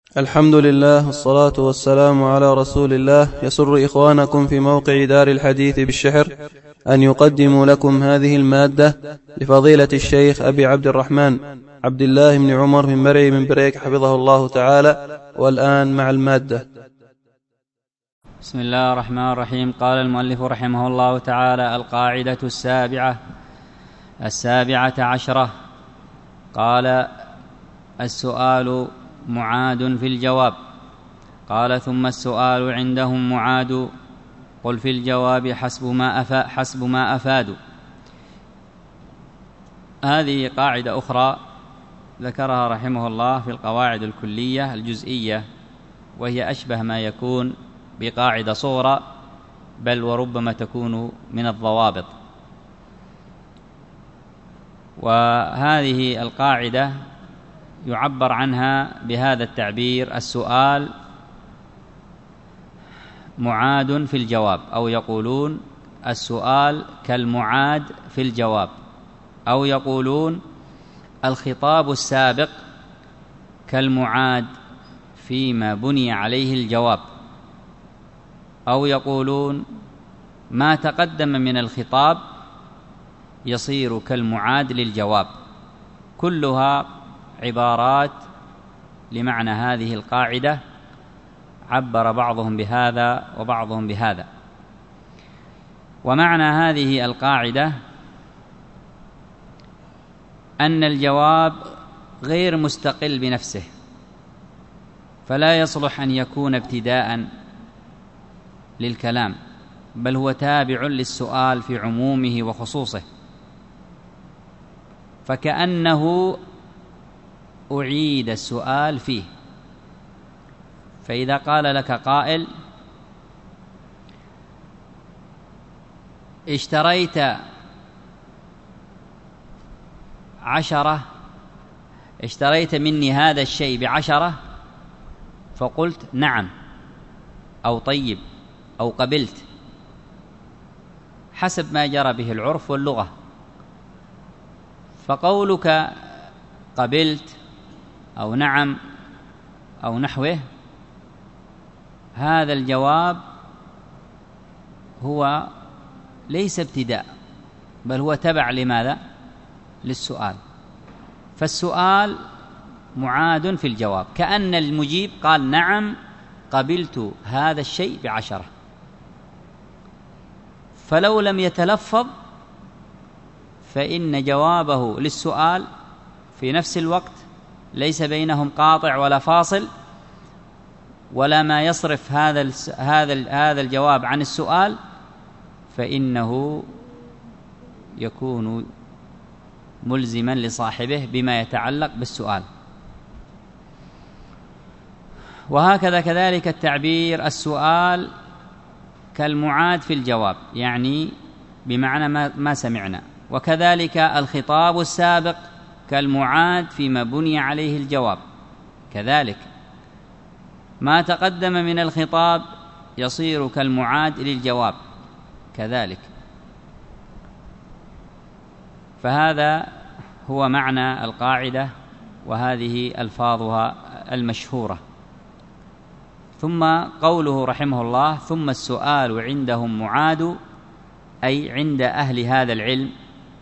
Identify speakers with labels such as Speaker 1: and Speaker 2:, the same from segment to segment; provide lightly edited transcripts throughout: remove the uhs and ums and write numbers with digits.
Speaker 1: الحمد لله والصلاة والسلام على رسول الله. يسر إخوانكم في موقع دار الحديث بالشحر أن يقدموا لكم هذه المادة لفضيلة الشيخ أبي عبد الرحمن عبد الله بن عمر من مرعي من بريك حفظه الله تعالى. والآن مع المادة.
Speaker 2: بسم الله الرحمن الرحيم. قال المؤلف رحمه الله تعالى: القاعدة السابعة عشرة. قال: السؤال معاد في الجواب. قال: ثم السؤال عندهم معاد، قل في الجواب حسب ما أفادوا. هذه قاعدة أخرى ذكرها رحمه الله في القواعد الكلية الجزئية، وهي أشبه ما يكون بقاعدة صغرى، بل وربما تكون من الضوابط. وهذه القاعدة يعبر عنها بهذا التعبير: السؤال معاد في الجواب، أو يقولون السؤال كالمعاد في الجواب، أو يقولون الخطاب السابق كالمعاد فيما بني عليه الجواب، أو يقولون ما تقدم من الخطاب يصير كالمعاد للجواب. كلها عبارات لمعنى هذه القاعدة، عبر بعضهم بهذا وبعضهم بهذا. ومعنى هذه القاعدة أن الجواب غير مستقل بنفسه، فلا يصلح أن يكون ابتداء للكلام، بل هو تابع للسؤال في عمومه وخصوصه، فكأنه أعيد السؤال فيه. فإذا قال لك قائل: اشتريت 10، اشتريت مني هذا الشيء ب10، فقلت نعم أو طيب أو قبلت، حسب ما جرى به العرف واللغة. فقولك قبلت أو نعم أو نحوه، هذا الجواب هو ليس ابتداء، بل هو تبع لماذا؟ للسؤال. فالسؤال معاد في الجواب، كأن المجيب قال نعم قبلت هذا الشيء ب10، فلو لم يتلفظ فإن جوابه للسؤال في نفس الوقت ليس بينهم قاطع ولا فاصل، ولا ما يصرف هذا الجواب عن السؤال، فإنه يكون ملزما لصاحبه بما يتعلق بالسؤال. وهكذا كذلك التعبير السؤال كالمعاد في الجواب، يعني بمعنى ما سمعنا. وكذلك الخطاب السابق كالمعاد فيما بني عليه الجواب، كذلك ما تقدم من الخطاب يصير كالمعاد للجواب كذلك. فهذا هو معنى القاعدة، وهذه ألفاظها المشهورة. ثم قوله رحمه الله: ثم السؤال عندهم معاد، أي عند أهل هذا العلم،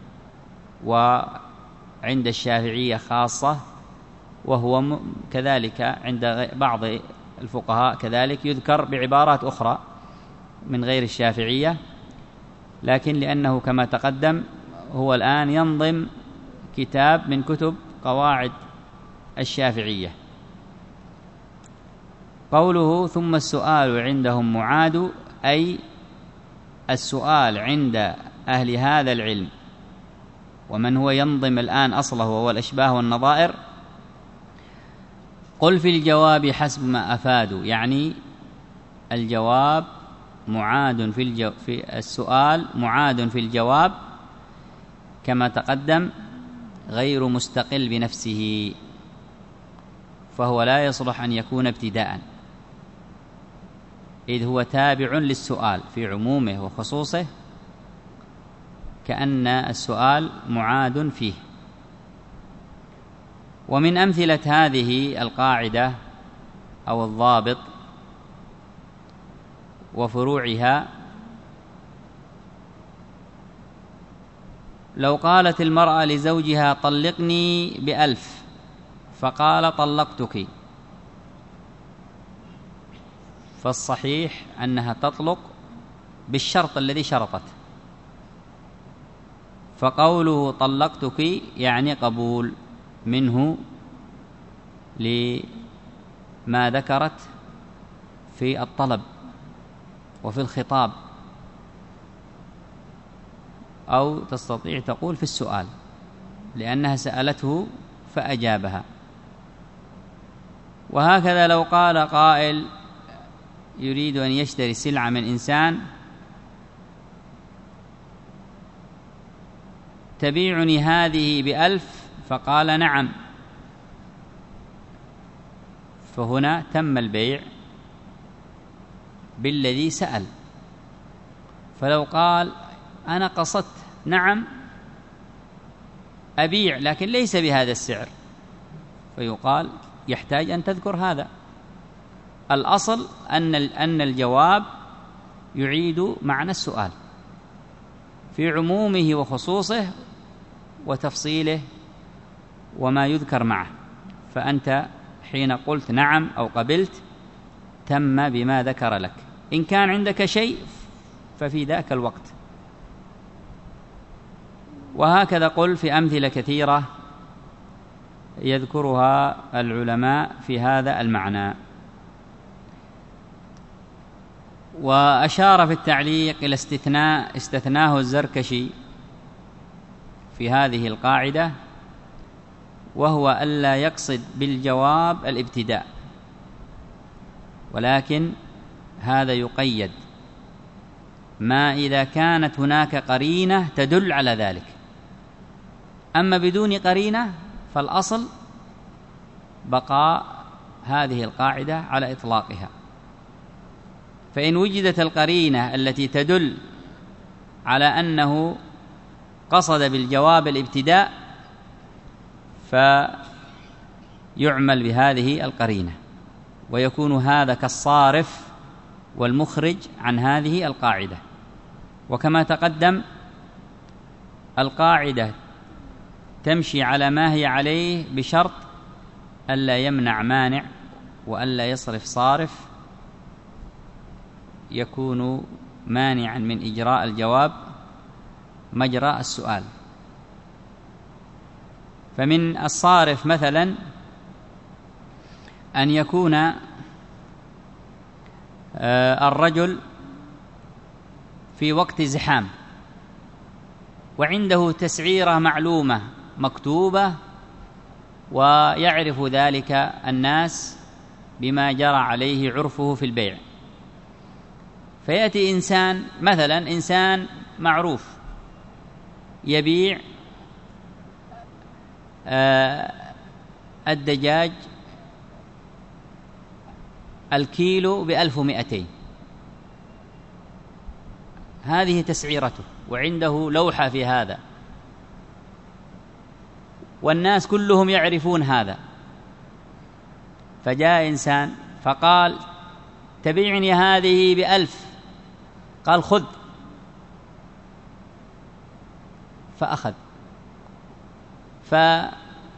Speaker 2: وعند الشافعية خاصة، وهو كذلك عند بعض الفقهاء كذلك يذكر بعبارات أخرى من غير الشافعية، لكن لأنه كما تقدم هو الآن ينظم كتاب من كتب قواعد الشافعية. قوله ثم السؤال عندهم معاد، أي السؤال عند أهل هذا العلم، ومن هو ينظم الآن أصله وهو الأشباه والنظائر. قل في الجواب حسب ما أفادوا، يعني الجواب معاد في السؤال معاد في الجواب كما تقدم، غير مستقل بنفسه، فهو لا يصلح أن يكون ابتداء، إذ هو تابع للسؤال في عمومه وخصوصه، كأن السؤال معاد فيه. ومن أمثلة هذه القاعدة أو الضابط وفروعها. لو قالت المرأة لزوجها طلقني ب1000 فقال طلقتك، فالصحيح أنها تطلق بالشرط الذي شرطت، فقوله طلقتك يعني قبول منه لما ذكرت في الطلب وفي الخطاب، أو تستطيع تقول في السؤال لأنها سألته فأجابها. وهكذا لو قال قائل يريد أن يشتري سلعة من إنسان: تبيعني هذه ب1000؟ فقال نعم، فهنا تم البيع بالذي سأل. فلو قال أنا قصدت نعم أبيع لكن ليس بهذا السعر، فيقال يحتاج أن تذكر هذا. الأصل أن الجواب يعيد معنى السؤال في عمومه وخصوصه وتفصيله وما يذكر معه. فأنت حين قلت نعم أو قبلت تم بما ذكر لك. إن كان عندك شيء ففي ذاك الوقت. وهكذا قل في أمثلة كثيرة يذكرها العلماء في هذا المعنى. وأشار في التعليق إلى استثناه الزركشي في هذه القاعدة، وهو ألا يقصد بالجواب الابتداء، ولكن هذا يقيد ما إذا كانت هناك قرينة تدل على ذلك. أما بدون قرينة فالأصل بقاء هذه القاعدة على إطلاقها. فإن وجدت القرينة التي تدل على أنه قصد بالجواب الابتداء فيعمل بهذه القرينة، ويكون هذا كالصارف والمخرج عن هذه القاعدة. وكما تقدم القاعدة تمشي على ما هي عليه بشرط ألا يمنع مانع وألا يصرف صارف يكون مانعا من إجراء الجواب مجرى السؤال. فمن الصارف مثلا أن يكون الرجل في وقت زحام وعنده تسعيرة معلومة مكتوبة ويعرف ذلك الناس بما جرى عليه عرفه في البيع، فيأتي إنسان مثلا إنسان معروف يبيع الدجاج الكيلو ب1200، هذه تسعيرته وعنده لوحة في هذا والناس كلهم يعرفون هذا. فجاء إنسان فقال تبيعني هذه ب1000، قال خذ، فأخذ. فجاء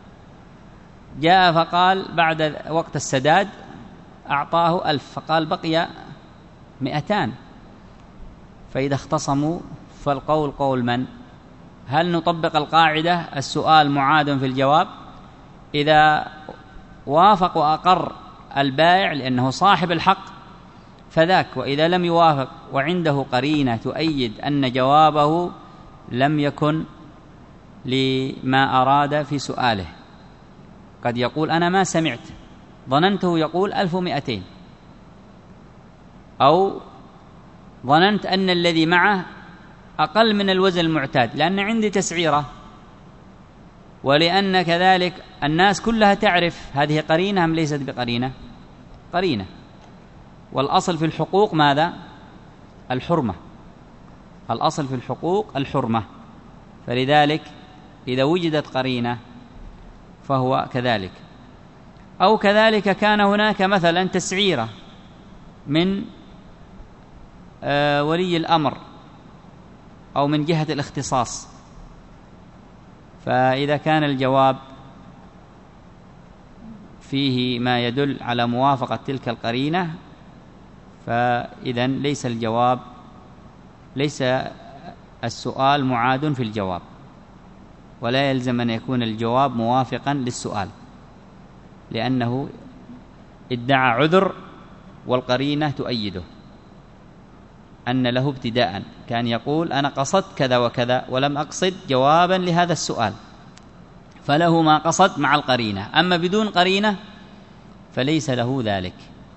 Speaker 2: فقال بعد وقت السداد أعطاه 1000، فقال بقي 200. فإذا اختصموا فالقول قول من؟ هل نطبق القاعدة السؤال معاد في الجواب؟ إذا وافق وأقر البائع لأنه صاحب الحق فذاك، وإذا لم يوافق وعنده قرينة تؤيد أن جوابه لم يكن لما أراد في سؤاله، قد يقول أنا ما سمعت، ظننته يقول 1200، أو ظننت أن الذي معه أقل من الوزن المعتاد لأن عندي تسعيرة، ولأن كذلك الناس كلها تعرف. هذه قرينة أم ليست بقرينة؟ قرينة. والأصل في الحقوق ماذا؟ الحرمة. الأصل في الحقوق الحرمة، فلذلك إذا وجدت قرينة فهو كذلك. أو كذلك كان هناك مثلا تسعيرة من ولي الأمر أو من جهة الاختصاص، فإذا كان الجواب فيه ما يدل على موافقة تلك القرينة فإذن ليس السؤال معاد في الجواب، ولا يلزم أن يكون الجواب موافقا للسؤال، لأنه ادعى عذر والقرينة تؤيده أن له ابتداء، كان يقول أنا قصدت كذا وكذا ولم أقصد جوابا لهذا السؤال، فله ما قصد مع القرينة، أما بدون قرينة فليس له ذلك.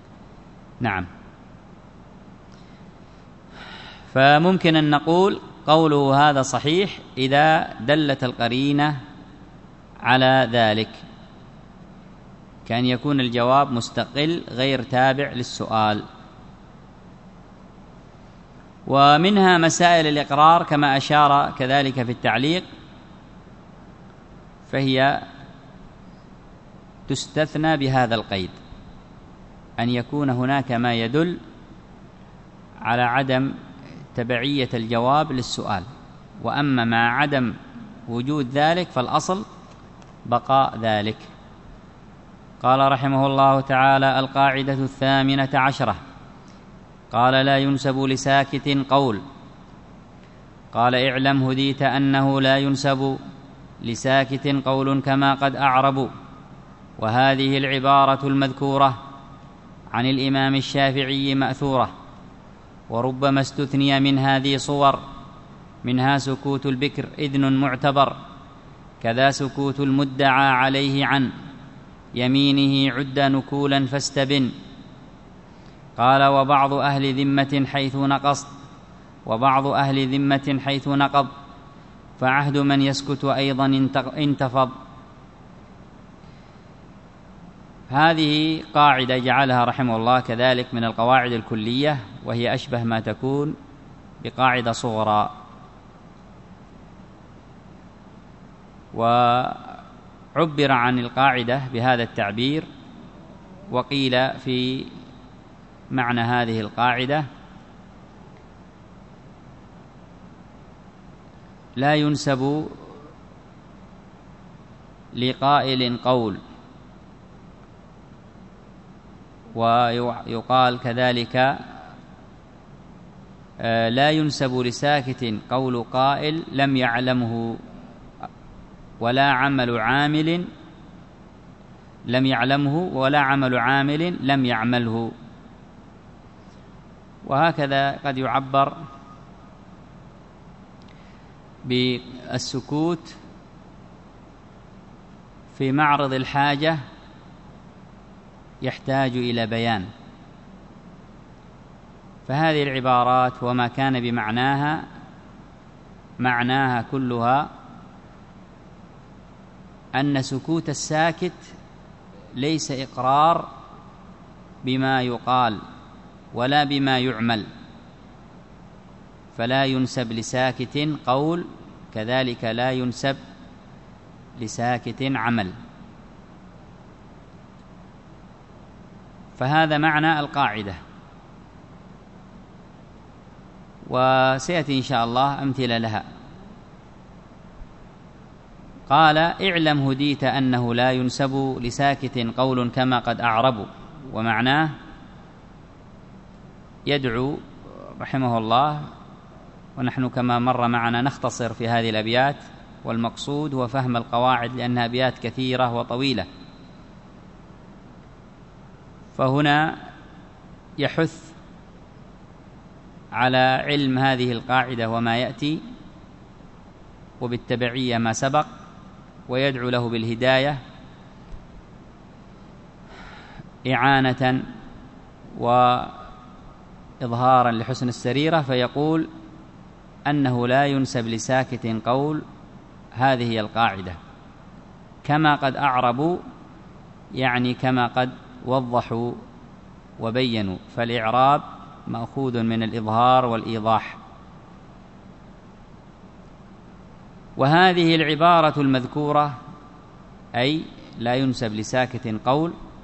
Speaker 2: فممكن أن نقول قوله هذا صحيح إذا دلت القرينة على ذلك، كان يكون الجواب مستقل غير تابع للسؤال. ومنها مسائل الإقرار كما أشار كذلك في التعليق، فهي تستثنى بهذا القيد، أن يكون هناك ما يدل على عدم تبعية الجواب للسؤال، وأما مع عدم وجود ذلك فالأصل بقاء ذلك. قال رحمه الله تعالى: القاعدة 18، قال: لا ينسب لساكت قول. قال: اعلم هديت أنه لا ينسب لساكت قول كما قد أعرب. وهذه العبارة المذكورة عن الإمام الشافعي مأثورة، وربما استثني من هذه صور، منها سكوت البكر إذن معتبر، كذا سكوت المدعى عليه عن يمينه عد نكولا فاستبن. قال: وبعض أهل ذمة حيث نقص، وبعض أهل ذمة حيث نقض، فعهد من يسكت أيضا انتفض. هذه قاعدة جعلها رحمه الله كذلك من القواعد الكلية، وهي أشبه ما تكون بقاعدة صغرى. وعبر عن القاعدة بهذا التعبير، وقيل في معنى هذه القاعدة: لا ينسب لقائل قول، ويقال كذلك لا ينسب لساكت قول قائل لم يعلمه ولا عمل عامل لم يعلمه ولا عمل عامل لم يعمله. وهكذا قد يعبر بالسكوت في معرض الحاجة يحتاج إلى بيان. فهذه العبارات وما كان بمعناها معناها كلها أن سكوت الساكت ليس إقرار بما يقال ولا بما يعمل، فلا ينسب لساكت قول، كذلك لا ينسب لساكت عمل. فهذا معنى القاعدة، وسيأتي إن شاء الله أمثلة لها. قال: اعلم هديت أنه لا ينسب لساكت قول كما قد أعرب. ومعناه يدعو رحمه الله، ونحن كما مر معنا نختصر في هذه الأبيات، والمقصود هو فهم القواعد لأنها أبيات كثيرة وطويلة. فهنا يحث على علم هذه القاعدة وما يأتي، وبالتبعية ما سبق، ويدعو له بالهداية إعانة وإظهارا لحسن السريرة، فيقول أنه لا ينسب لساكت قول، هذه هي القاعدة، كما قد أعربوا، يعني كما قد وضحوا وبينوا، فالإعراب مأخوذ من الإظهار والإيضاح. وهذه العبارة المذكورة، أي لا ينسب لساكت قول،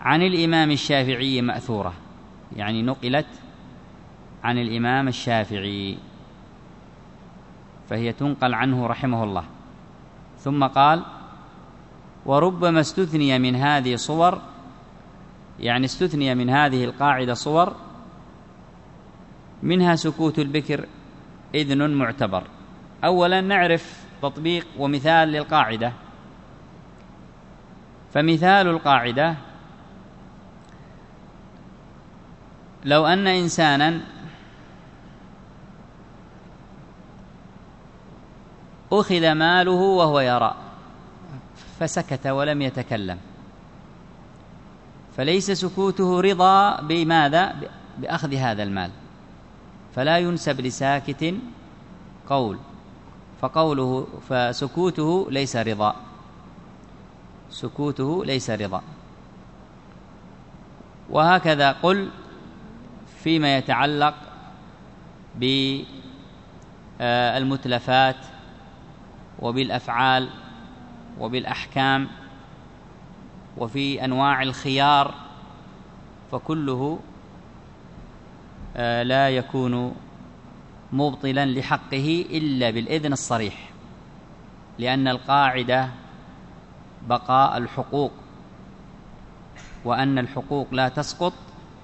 Speaker 2: عن الإمام الشافعي مأثورة، يعني نقلت عن الإمام الشافعي فهي تنقل عنه رحمه الله. ثم قال: وربما استثني من هذه صور، يعني استثني من هذه القاعدة صور منها سكوت البكر إذن معتبر. أولا نعرف تطبيق ومثال للقاعدة. فمثال القاعدة: لو أن إنسانا أخذ ماله وهو يرى فسكت ولم يتكلم، فليس سكوته رضا بماذا؟ بأخذ هذا المال، فلا ينسب لساكت قول، فسكوته ليس رضا، سكوته ليس رضا. وهكذا قل فيما يتعلق بالمتلفات وبالأفعال وبالأحكام وفي أنواع الخيار، فكله لا يكون مبطلا لحقه إلا بالإذن الصريح، لأن القاعدة بقاء الحقوق، وأن الحقوق لا تسقط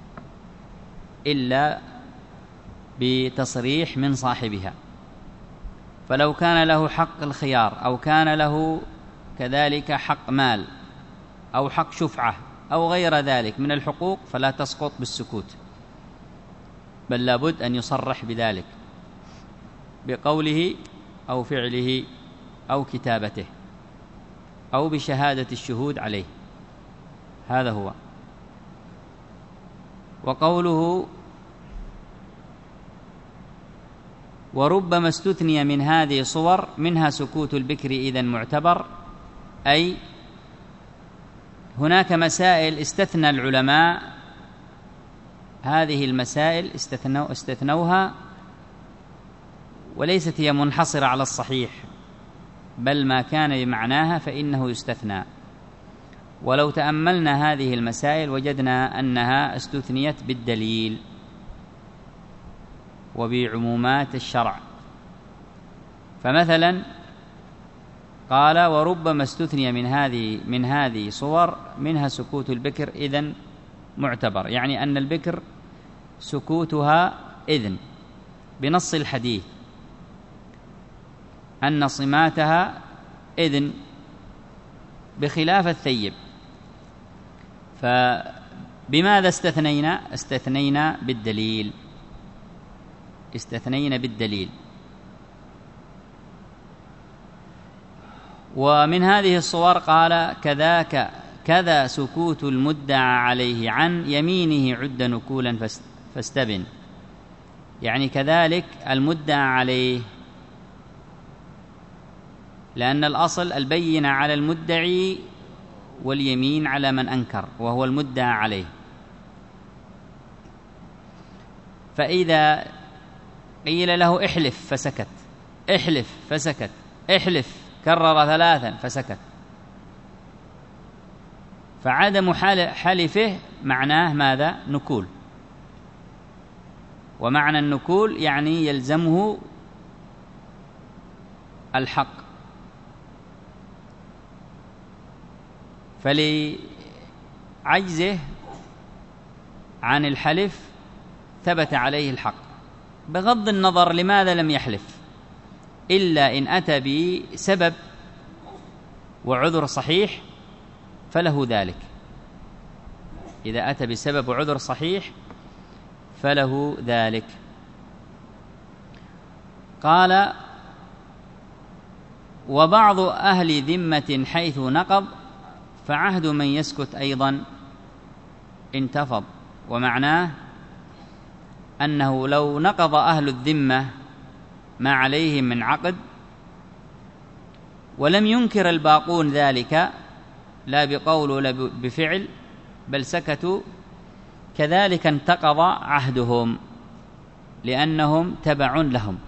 Speaker 2: إلا بتصريح من صاحبها. فلو كان له حق الخيار أو كان له كذلك حق مال أو حق شفعة أو غير ذلك من الحقوق فلا تسقط بالسكوت، بل لابد أن يصرح بذلك بقوله أو فعله أو كتابته أو بشهادة الشهود عليه. هذا هو. وقوله: وربما استثني من هذه صور منها سكوت البكر إذن معتبر، أي هناك مسائل استثنى العلماء، هذه المسائل استثنوها وليست هي منحصرة على الصحيح، بل ما كان بمعناها فإنه يستثنى. ولو تأملنا هذه المسائل وجدنا أنها استثنيت بالدليل وبعمومات الشرع. فمثلا قال: وربما استثني من هذه صور منها سكوت البكر إذن معتبر، يعني أن البكر سكوتها إذن بنص الحديث، أن صماتها إذن بخلاف الثيب. فبماذا استثنينا؟ استثنينا بالدليل. ومن هذه الصور قال: كذا سكوت المدعى عليه عن يمينه عد نكولا فاستبن، يعني كذلك المدعى عليه، لأن الأصل البينة على المدعي واليمين على من أنكر وهو المدعى عليه. فإذا قيل له احلف فسكت، احلف فسكت، احلف كرر 3 فسكت، فعدم حلفه معناه ماذا؟ نكول. ومعنى النكول يعني يلزمه الحق، فلعجزه عن الحلف ثبت عليه الحق، بغض النظر لماذا لم يحلف، إلا إن أتى بسبب وعذر صحيح فله ذلك. إذا أتى بسبب وعذر صحيح فله ذلك. قال: وبعض أهل ذمة حيث نقض فعهد من يسكت أيضا انتفض. ومعناه أنه لو نقض أهل الذمة ما عليهم من عقد ولم ينكر الباقون ذلك لا بقول ولا بفعل بل سكتوا، كذلك انتقض عهدهم، لأنهم تبع لهم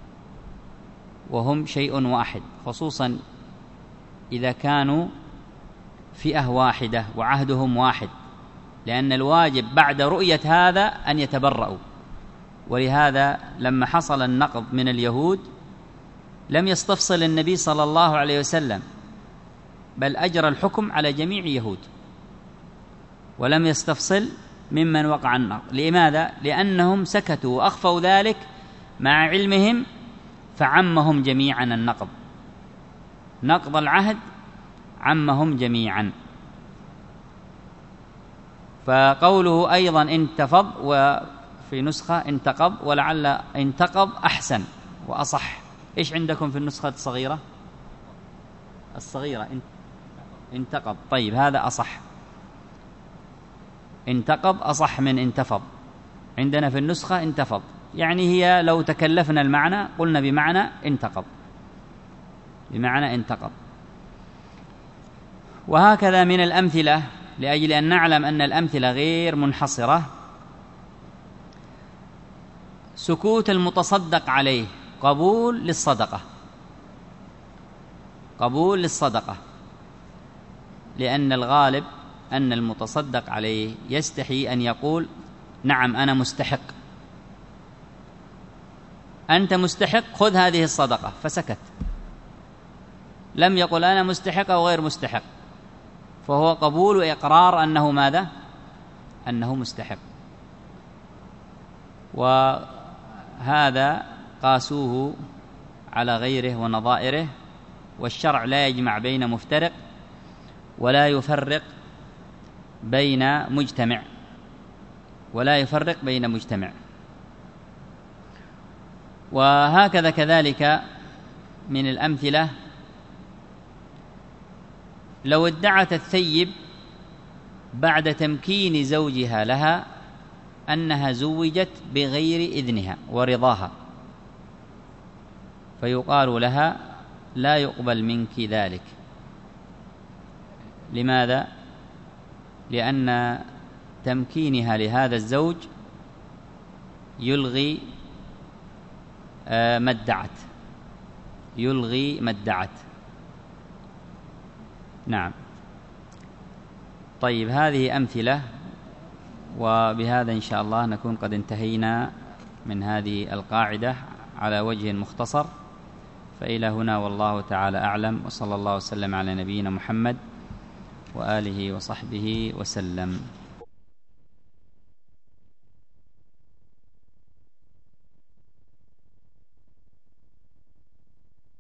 Speaker 2: وهم شيء واحد، خصوصا إذا كانوا فئة واحدة وعهدهم واحد لأن الواجب بعد رؤية هذا أن يتبرؤوا. ولهذا لما حصل النقض من اليهود لم يستفصل النبي صلى الله عليه وسلم، بل أجرى الحكم على جميع يهود ولم يستفصل ممن وقع النقض. لماذا؟ لأنهم سكتوا وأخفوا ذلك مع علمهم، فعمهم جميعا النقض، نقض العهد عمهم جميعا. فقوله أيضا انتفض، وفي نسخة انتقض، ولعل انتقض أحسن وأصح. إيش عندكم في النسخة الصغيرة؟ الصغيرة انتقض. طيب هذا أصح، انتقض أصح من انتفض. عندنا في النسخة انتفض، يعني هي لو تكلفنا المعنى قلنا بمعنى انتقض، بمعنى انتقض. وهكذا من الأمثلة، لأجل أن نعلم أن الأمثلة غير منحصرة. سكوت المتصدق عليه قبول للصدقة، قبول للصدقة، لأن الغالب أن المتصدق عليه يستحي أن يقول نعم أنا مستحق، أنت مستحق خذ هذه الصدقة، فسكت، لم يقل أنا مستحق أو غير مستحق، فهو قبول وإقرار أنه ماذا؟ أنه مستحق. وهذا قاسوه على غيره ونظائره، والشرع لا يجمع بين مفترق ولا يفرق بين مجتمع، ولا يفرق بين مجتمع. وهكذا كذلك من الأمثلة لو ادعت الثيب بعد تمكين زوجها لها أنها زوجت بغير إذنها ورضاها، فيقال لها لا يقبل منك ذلك. لماذا؟ لأن تمكينها لهذا الزوج يلغي ما ادعت، يلغي ما ادعت. نعم. طيب هذه أمثلة، وبهذا إن شاء الله نكون قد انتهينا من هذه القاعدة على وجه مختصر. فإلى هنا والله تعالى أعلم، وصلى الله وسلم على نبينا محمد وآله وصحبه وسلم.